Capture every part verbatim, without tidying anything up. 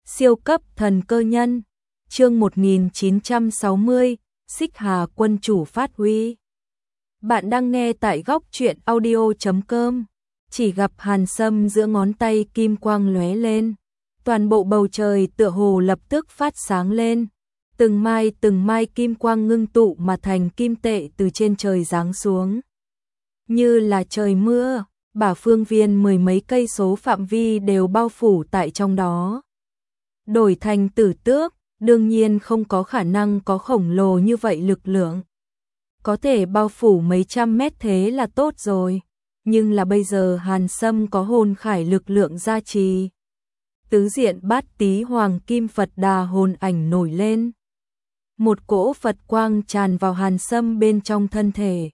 Siêu cấp thần cơ nhân, chương một nghìn chín trăm sáu mươi, Xích Hà quân chủ phát huy. Bạn đang nghe tại góc truyện audio chấm com. Chỉ gặp Hàn Sâm giữa ngón tay kim quang lóe lên, toàn bộ bầu trời tựa hồ lập tức phát sáng lên, từng mai từng mai kim quang ngưng tụ mà thành kim tệ từ trên trời giáng xuống. Như là trời mưa, bả phương viên mười mấy cây số phạm vi đều bao phủ tại trong đó. Đổi thành tử tước, đương nhiên không có khả năng có khổng lồ như vậy lực lượng. Có thể bao phủ mấy trăm mét thế là tốt rồi, nhưng là bây giờ Hàn Sâm có hồn khải lực lượng gia trì. Tứ diện bát tí hoàng kim Phật đà hồn ảnh nổi lên. Một cỗ Phật quang tràn vào Hàn Sâm bên trong thân thể,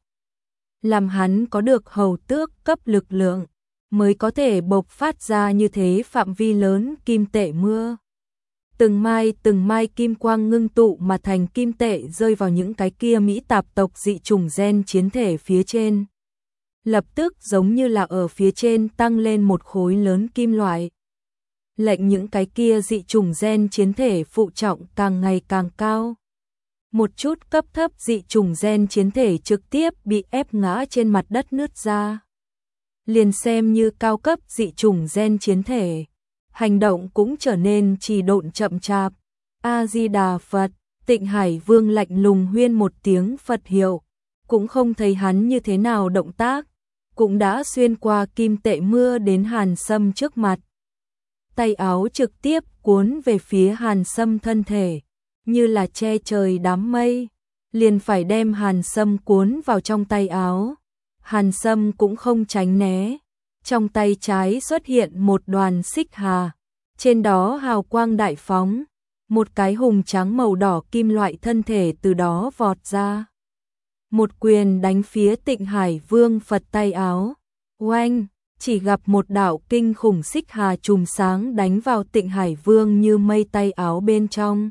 làm hắn có được hầu tước cấp lực lượng, mới có thể bộc phát ra như thế phạm vi lớn kim tệ mưa. Từng mai từng mai kim quang ngưng tụ mà thành kim tệ rơi vào những cái kia Mỹ tạp tộc dị chủng gen chiến thể phía trên. Lập tức giống như là ở phía trên tăng lên một khối lớn kim loại. Lệnh những cái kia dị chủng gen chiến thể phụ trọng càng ngày càng cao. Một chút cấp thấp dị chủng gen chiến thể trực tiếp bị ép ngã trên mặt đất nứt ra. Liền xem như cao cấp dị chủng gen chiến thể, hành động cũng trở nên trì độn chậm chạp. A-di-đà Phật, Tịnh Hải Vương lạnh lùng huyên một tiếng Phật hiệu, cũng không thấy hắn như thế nào động tác, cũng đã xuyên qua kim tệ mưa đến Hàn Sâm trước mặt. Tay áo trực tiếp cuốn về phía Hàn Sâm thân thể, như là che trời đám mây, liền phải đem Hàn Sâm cuốn vào trong tay áo. Hàn Sâm cũng không tránh né, trong tay trái xuất hiện một đoàn xích hà, trên đó hào quang đại phóng, một cái hùng trắng màu đỏ kim loại thân thể từ đó vọt ra. Một quyền đánh phía Tịnh Hải Vương Phật tay áo. Oanh, chỉ gặp một đạo kinh khủng xích hà chùm sáng đánh vào Tịnh Hải Vương như mây tay áo bên trong.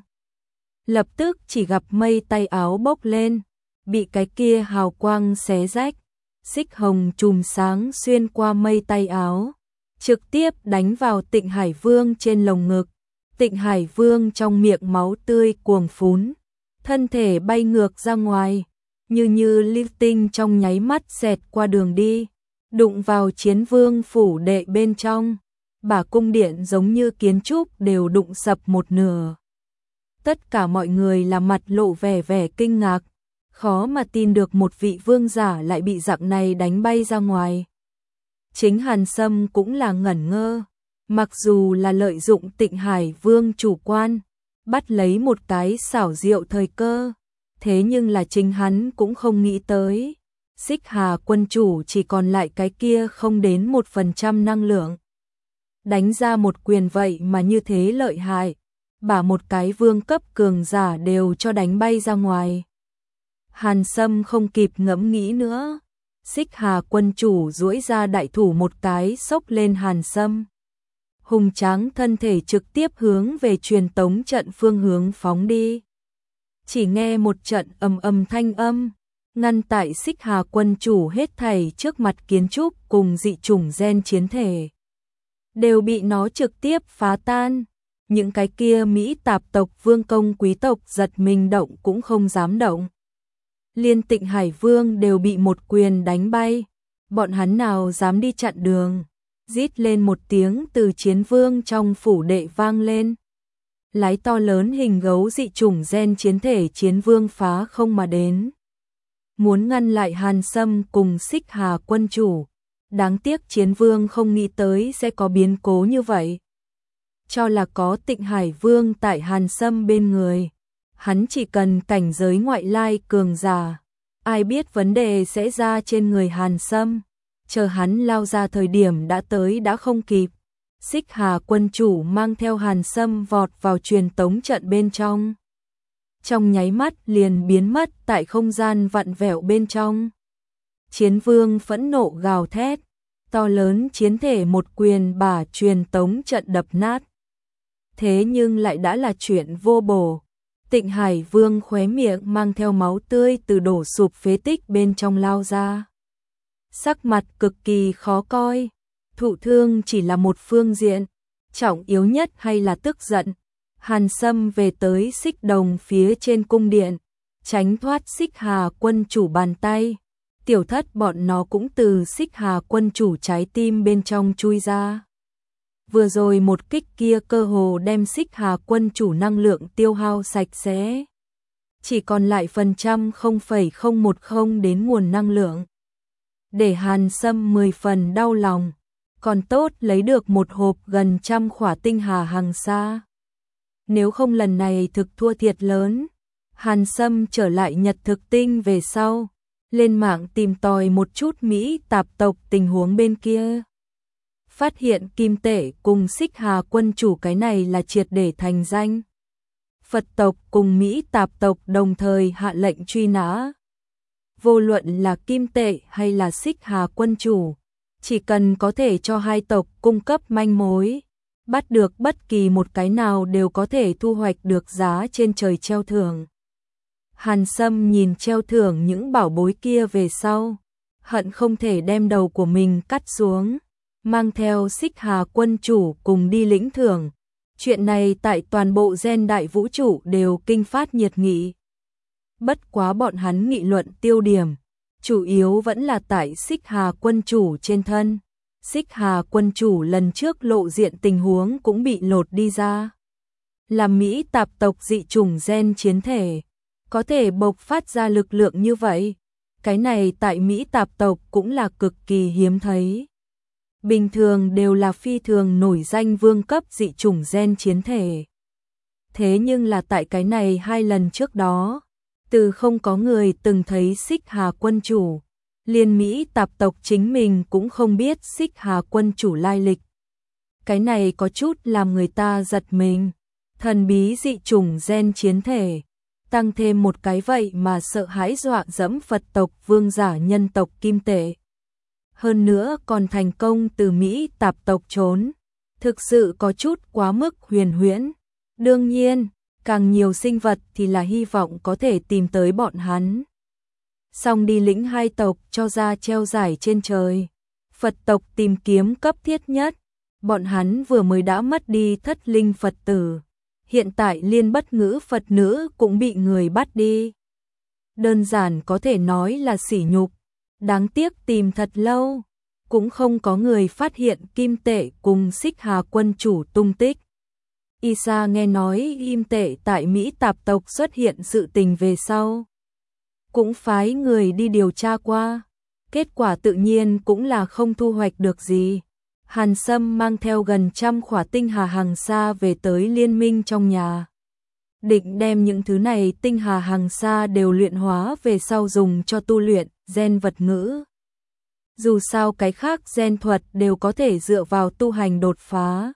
Lập tức chỉ gặp mây tay áo bốc lên, bị cái kia hào quang xé rách. Xích hồng chùm sáng xuyên qua mây tay áo, trực tiếp đánh vào Tịnh Hải Vương trên lồng ngực. Tịnh Hải Vương trong miệng máu tươi cuồng phún, thân thể bay ngược ra ngoài, như như lưu tinh trong nháy mắt xẹt qua đường đi, đụng vào Chiến Vương phủ đệ bên trong. Bả cung điện giống như kiến trúc đều đụng sập một nửa. Tất cả mọi người là mặt lộ vẻ vẻ kinh ngạc, khó mà tin được một vị vương giả lại bị dạng này đánh bay ra ngoài. Chính Hàn Sâm cũng là ngẩn ngơ, mặc dù là lợi dụng Tịnh Hải Vương chủ quan, bắt lấy một cái xảo diệu thời cơ, thế nhưng là chính hắn cũng không nghĩ tới. Xích Hà quân chủ chỉ còn lại cái kia không đến một phần trăm năng lượng. Đánh ra một quyền vậy mà như thế lợi hại, bả một cái vương cấp cường giả đều cho đánh bay ra ngoài. Hàn Sâm không kịp ngẫm nghĩ nữa, Xích Hà quân chủ duỗi ra đại thủ một cái xốc lên Hàn Sâm. Hùng tráng thân thể trực tiếp hướng về truyền tống trận phương hướng phóng đi. Chỉ nghe một trận ầm ầm thanh âm, ngăn tại Xích Hà quân chủ hết thảy trước mặt kiến trúc cùng dị chủng gen chiến thể. Đều bị nó trực tiếp phá tan. Những cái kia Mỹ tạp tộc vương công quý tộc giật mình động cũng không dám động. Liên Tịnh Hải Vương đều bị một quyền đánh bay, bọn hắn nào dám đi chặn đường. Rít lên một tiếng từ Chiến Vương trong phủ đệ vang lên. Lái to lớn hình gấu dị chủng gen chiến thể Chiến Vương phá không mà đến, muốn ngăn lại Hàn Sâm cùng Xích Hà quân chủ. Đáng tiếc Chiến Vương không nghĩ tới sẽ có biến cố như vậy. Cho là có Tịnh Hải Vương tại Hàn Sâm bên người, hắn chỉ cần cảnh giới ngoại lai cường giả, ai biết vấn đề sẽ ra trên người Hàn Sâm. Chờ hắn lao ra thời điểm đã tới đã không kịp. Xích Hà quân chủ mang theo Hàn Sâm vọt vào truyền tống trận bên trong. Trong nháy mắt liền biến mất tại không gian vặn vẹo bên trong. Chiến Vương phẫn nộ gào thét, to lớn chiến thể một quyền bả truyền tống trận đập nát. Thế nhưng lại đã là chuyện vô bổ. Tịnh Hải Vương khóe miệng mang theo máu tươi từ đổ sụp phế tích bên trong lao ra. Sắc mặt cực kỳ khó coi, thụ thương chỉ là một phương diện, trọng yếu nhất hay là tức giận. Hàn Sâm về tới Xích Đồng phía trên cung điện, tránh thoát Xích Hà quân chủ bàn tay. Tiểu Thất bọn nó cũng từ Xích Hà quân chủ trái tim bên trong chui ra. Vừa rồi một kích kia cơ hồ đem Xích Hà quân chủ năng lượng tiêu hao sạch sẽ. Chỉ còn lại phần trăm không phẩy không một không đến nguồn năng lượng. Để Hàn Sâm mười phần đau lòng, còn tốt lấy được một hộp gần trăm khỏa tinh hà hằng sa. Nếu không lần này thực thua thiệt lớn. Hàn Sâm trở lại Nhật Thực Tinh về sau, lên mạng tìm tòi một chút Mỹ tạp tộc tình huống bên kia. Phát hiện Kim Tể cùng Xích Hà quân chủ cái này là triệt để thành danh. Phật tộc cùng Mỹ tạp tộc đồng thời hạ lệnh truy nã. Vô luận là Kim Tể hay là Xích Hà quân chủ, chỉ cần có thể cho hai tộc cung cấp manh mối, bắt được bất kỳ một cái nào đều có thể thu hoạch được giá trên trời treo thưởng. Hàn Sâm nhìn treo thưởng những bảo bối kia về sau, hận không thể đem đầu của mình cắt xuống, mang theo Xích Hà quân chủ cùng đi lĩnh thưởng. Chuyện này tại toàn bộ gen đại vũ trụ đều kinh phát nhiệt nghị. Bất quá bọn hắn nghị luận tiêu điểm, chủ yếu vẫn là tại Xích Hà quân chủ trên thân. Xích Hà quân chủ lần trước lộ diện tình huống cũng bị lột đi ra. Là Mỹ tạp tộc dị chủng gen chiến thể, có thể bộc phát ra lực lượng như vậy. Cái này tại Mỹ tạp tộc cũng là cực kỳ hiếm thấy. Bình thường đều là phi thường nổi danh vương cấp dị chủng gen chiến thể. Thế nhưng là tại cái này hai lần trước đó, từ không có người từng thấy Xích Hà quân chủ, liên Mỹ tạp tộc chính mình cũng không biết Xích Hà quân chủ lai lịch. Cái này có chút làm người ta giật mình. Thần bí dị chủng gen chiến thể, tăng thêm một cái vậy mà sợ hãi dọa dẫm Phật tộc vương giả nhân tộc Kim Tể. Hơn nữa còn thành công từ Mỹ tạp tộc trốn, thực sự có chút quá mức huyền huyễn. Đương nhiên, càng nhiều sinh vật thì là hy vọng có thể tìm tới bọn hắn. Xong đi lĩnh hai tộc cho ra treo giải trên trời. Phật tộc tìm kiếm cấp thiết nhất, bọn hắn vừa mới đã mất đi thất linh Phật tử. Hiện tại liên bất ngữ Phật nữ cũng bị người bắt đi. Đơn giản có thể nói là sỉ nhục. Đáng tiếc tìm thật lâu, cũng không có người phát hiện Kim Tể cùng Xích Hà quân chủ tung tích. Isa nghe nói Kim Tể tại Mỹ tạp tộc xuất hiện sự tình về sau, cũng phái người đi điều tra qua. Kết quả tự nhiên cũng là không thu hoạch được gì. Hàn Sâm mang theo gần trăm khỏa tinh hà hằng sa về tới liên minh trong nhà. Định đem những thứ này tinh hà hằng sa đều luyện hóa về sau dùng cho tu luyện gen vật ngữ. Dù sao cái khác gen thuật đều có thể dựa vào tu hành đột phá.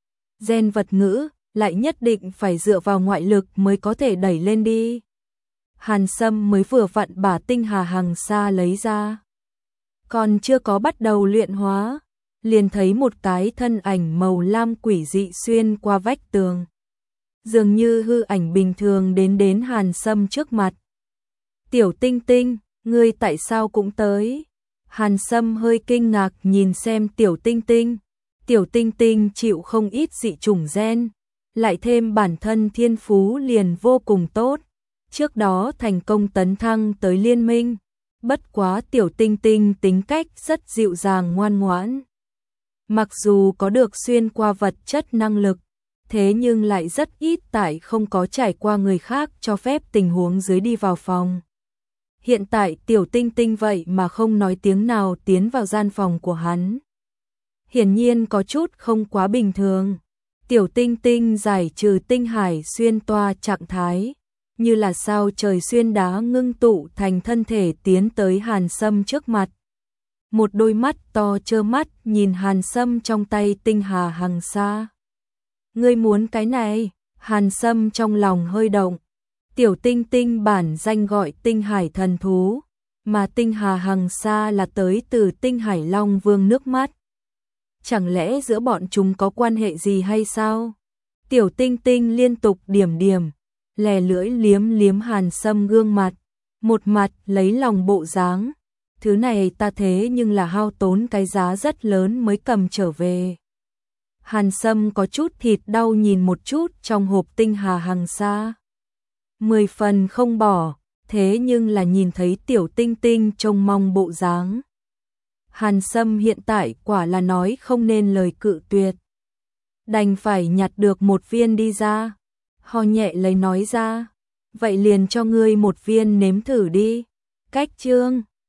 Gen vật ngữ lại nhất định phải dựa vào ngoại lực mới có thể đẩy lên đi. Hàn Sâm mới vừa vặn bả tinh hà hằng sa lấy ra, còn chưa có bắt đầu luyện hóa, liền thấy một cái thân ảnh màu lam quỷ dị xuyên qua vách tường. Dường như hư ảnh bình thường đến đến Hàn Sâm trước mặt. Tiểu Tinh Tinh, ngươi tại sao cũng tới? Hàn Sâm hơi kinh ngạc nhìn xem Tiểu Tinh Tinh. Tiểu Tinh Tinh chịu không ít dị chủng gen, lại thêm bản thân thiên phú liền vô cùng tốt. Trước đó thành công tấn thăng tới liên minh. Bất quá Tiểu Tinh Tinh tính cách rất dịu dàng ngoan ngoãn. Mặc dù có được xuyên qua vật chất năng lực, thế nhưng lại rất ít tại không có trải qua người khác cho phép tình huống dưới đi vào phòng. Hiện tại Tiểu Tinh Tinh vậy mà không nói tiếng nào tiến vào gian phòng của hắn. Hiển nhiên có chút không quá bình thường. Tiểu Tinh Tinh giải trừ tinh hải xuyên toa trạng thái, như là sao trời xuyên đá ngưng tụ thành thân thể tiến tới Hàn Sâm trước mặt. Một đôi mắt to trơ mắt nhìn Hàn Sâm trong tay tinh hà hằng sa. Ngươi muốn cái này? Hàn Sâm trong lòng hơi động. Tiểu Tinh Tinh bản danh gọi tinh hải thần thú, mà tinh hà hằng sa là tới từ tinh hải long vương nước mắt. Chẳng lẽ giữa bọn chúng có quan hệ gì hay sao? Tiểu Tinh Tinh liên tục điểm điểm, lè lưỡi liếm liếm Hàn Sâm gương mặt, một mặt lấy lòng bộ dáng. Thứ này ta thế nhưng là hao tốn cái giá rất lớn mới cầm trở về. Hàn Sâm có chút thịt đau nhìn một chút trong hộp tinh hà hàng xa. Mười phần không bỏ, thế nhưng là nhìn thấy tiểu tinh tinh trông mong bộ dáng. Hàn Sâm hiện tại quả là nói không nên lời cự tuyệt. Đành phải nhặt được một viên đi ra. Ho nhẹ lấy nói ra. Vậy liền cho ngươi một viên nếm thử đi. Cách chương